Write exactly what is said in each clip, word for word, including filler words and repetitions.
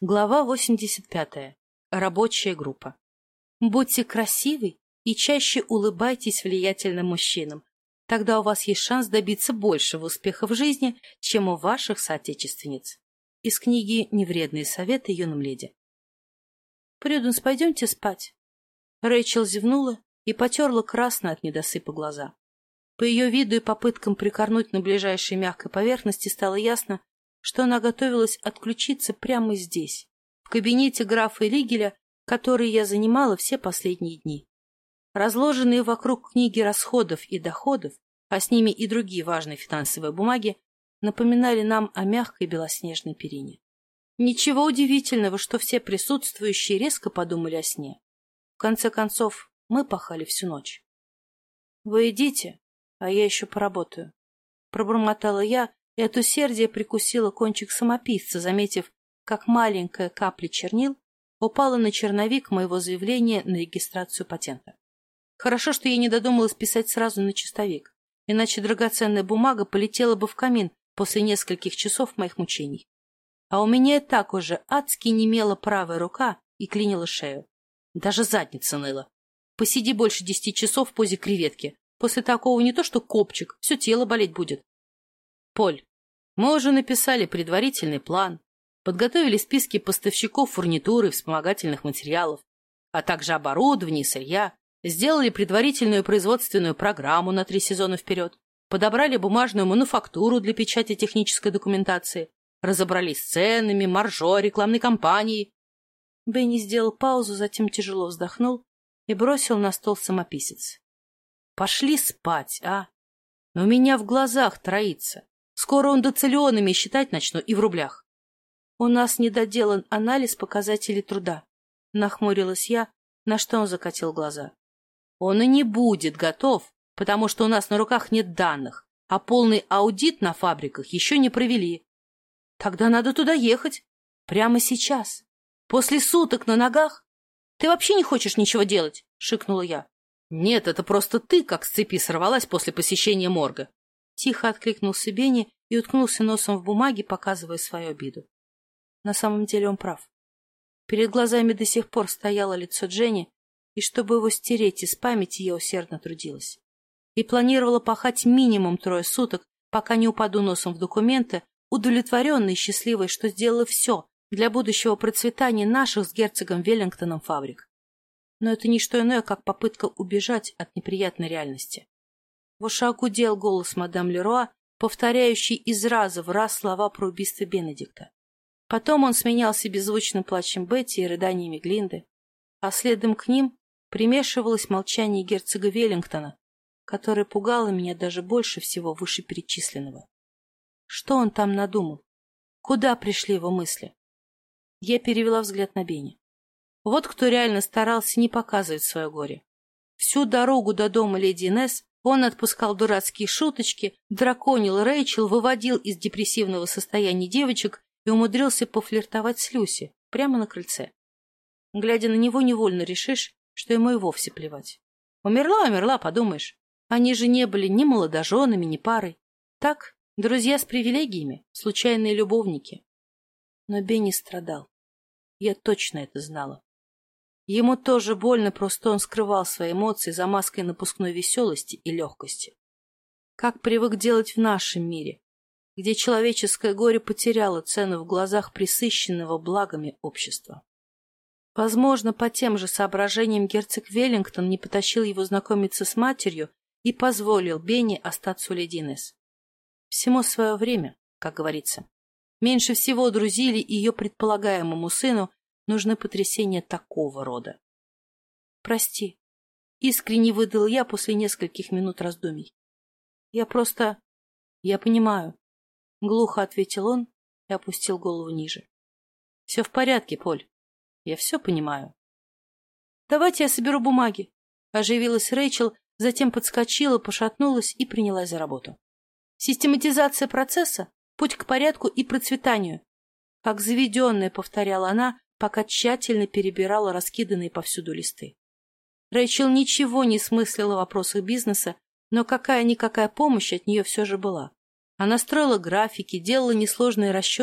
Глава восемьдесят пятая. Рабочая группа. Будьте красивы и чаще улыбайтесь влиятельным мужчинам. Тогда у вас есть шанс добиться большего успеха в жизни, чем у ваших соотечественниц. Из книги «Невредные советы юным леди». «Прюденс, пойдемте спать». Рэйчел зевнула и потерла красные от недосыпа глаза. По ее виду и попыткам прикорнуть на ближайшей мягкой поверхности стало ясно, что она готовилась отключиться прямо здесь, в кабинете графа Лигеля, который я занимала все последние дни. Разложенные вокруг книги расходов и доходов, а с ними и другие важные финансовые бумаги, напоминали нам о мягкой белоснежной перине. Ничего удивительного, что все присутствующие резко подумали о сне. В конце концов, мы пахали всю ночь. — Вы идите, а я еще поработаю, — пробормотала я, и от усердия прикусила кончик самописца, заметив, как маленькая капля чернил упала на черновик моего заявления на регистрацию патента. Хорошо, что я не додумалась писать сразу на чистовик, иначе драгоценная бумага полетела бы в камин после нескольких часов моих мучений. А у меня и так уже адски немела правая рука и клинила шею. Даже задница ныла. Посиди больше десяти часов в позе креветки. После такого не то что копчик, все тело болеть будет. Поль, мы уже написали предварительный план, подготовили списки поставщиков фурнитуры и вспомогательных материалов, а также оборудования и сырья, сделали предварительную производственную программу на три сезона вперед, подобрали бумажную мануфактуру для печати технической документации, разобрались с ценами, маржой, рекламной кампанией. Бенни сделал паузу, затем тяжело вздохнул и бросил на стол самописец. Пошли спать, а? Но у меня в глазах троится. Скоро он доциллионами считать начну и в рублях. У нас недоделан анализ показателей труда. Нахмурилась я, на что он закатил глаза. Он и не будет готов, потому что у нас на руках нет данных, а полный аудит на фабриках еще не провели. Тогда надо туда ехать. Прямо сейчас. После суток на ногах. Ты вообще не хочешь ничего делать? Шикнула я. Нет, это просто ты как с цепи сорвалась после посещения морга. Тихо откликнулся Бенни и уткнулся носом в бумаге, показывая свою обиду. На самом деле он прав. Перед глазами до сих пор стояло лицо Дженни, и чтобы его стереть из памяти, я усердно трудилась. И планировала пахать минимум трое суток, пока не упаду носом в документы, удовлетворенной и счастливой, что сделала все для будущего процветания наших с герцогом Веллингтоном фабрик. Но это не что иное, как попытка убежать от неприятной реальности. В ушах гудел голос мадам Леруа, повторяющий из раза в раз слова про убийство Бенедикта. Потом он сменялся беззвучным плачем Бетти и рыданиями Глинды, а следом к ним примешивалось молчание герцога Веллингтона, которое пугало меня даже больше всего вышеперечисленного. Что он там надумал? Куда пришли его мысли? Я перевела взгляд на Бенни. Вот кто реально старался не показывать свое горе. Всю дорогу до дома леди Инесс он отпускал дурацкие шуточки, драконил Рэйчел, выводил из депрессивного состояния девочек и умудрился пофлиртовать с Люси прямо на крыльце. Глядя на него, невольно решишь, что ему и вовсе плевать. Умерла, умерла, подумаешь. Они же не были ни молодоженами, ни парой. Так, друзья с привилегиями, случайные любовники. Но Бенни страдал. Я точно это знала. Ему тоже больно, просто он скрывал свои эмоции за маской напускной веселости и легкости. Как привык делать в нашем мире, где человеческое горе потеряло цену в глазах пресыщенного благами общества. Возможно, по тем же соображениям герцог Веллингтон не потащил его знакомиться с матерью и позволил Бенни остаться у леди Инесс. Всему свое время, как говорится. Меньше всего друзили ее предполагаемому сыну нужны потрясения такого рода. «Прости», — искренне выдал я после нескольких минут раздумий. «Я просто... Я понимаю», — глухо ответил он и опустил голову ниже. «Все в порядке, Поль. Я все понимаю». «Давайте я соберу бумаги», — оживилась Рэйчел, затем подскочила, пошатнулась и принялась за работу. «Систематизация процесса — путь к порядку и процветанию», — как заведенная повторяла она, пока тщательно перебирала раскиданные повсюду листы. Рэйчел ничего не смыслила в вопросах бизнеса, но какая-никакая помощь от нее все же была. Она строила графики, делала несложные расчеты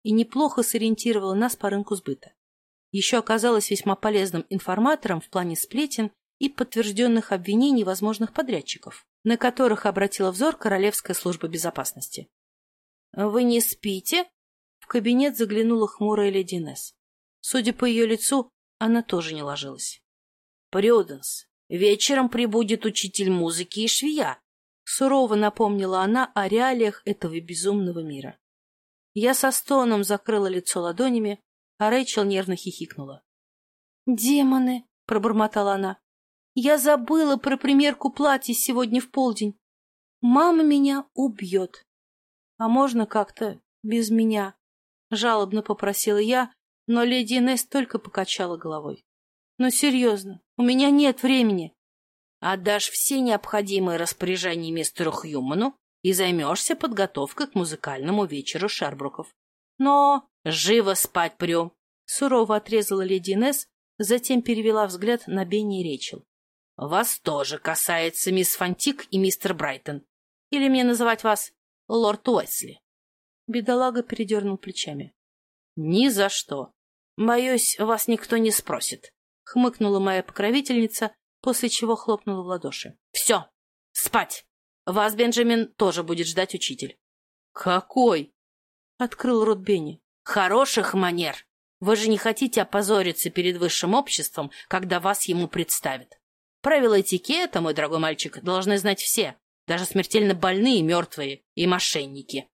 и неплохо сориентировала нас по рынку сбыта. Еще оказалась весьма полезным информатором в плане сплетен и подтвержденных обвинений возможных подрядчиков, на которых обратила взор Королевская служба безопасности. «Вы не спите?» В кабинет заглянула хмурая леди Инесс. Судя по ее лицу, она тоже не ложилась. «Прюденс, вечером прибудет учитель музыки и швея», сурово напомнила она о реалиях этого безумного мира. Я со стоном закрыла лицо ладонями, а Рэйчел нервно хихикнула. «Демоны!» — пробормотала она. «Я забыла про примерку платья сегодня в полдень. Мама меня убьет. А можно как-то без меня?» — жалобно попросила я, но леди Инесс только покачала головой. «Ну, серьезно, у меня нет времени». «Отдашь все необходимые распоряжения мистеру Хьюману и займешься подготовкой к музыкальному вечеру Шербруков. Но живо спать, Прю!» — сурово отрезала леди Инесс, затем перевела взгляд на Бенни и Рэйчел. «Вас тоже касается мисс Фантик и мистер Брайтон. Или мне называть вас лорд Уэсли?» Бедолага передернул плечами. «Ни за что. Боюсь, вас никто не спросит», — хмыкнула моя покровительница, после чего хлопнула в ладоши. «Все, спать! Вас, Бенджамин, тоже будет ждать учитель». «Какой?» — открыл рот Бенни. «Хороших манер. Вы же не хотите опозориться перед высшим обществом, когда вас ему представят. Правила этикета, мой дорогой мальчик, должны знать все, даже смертельно больные, мертвые и мошенники».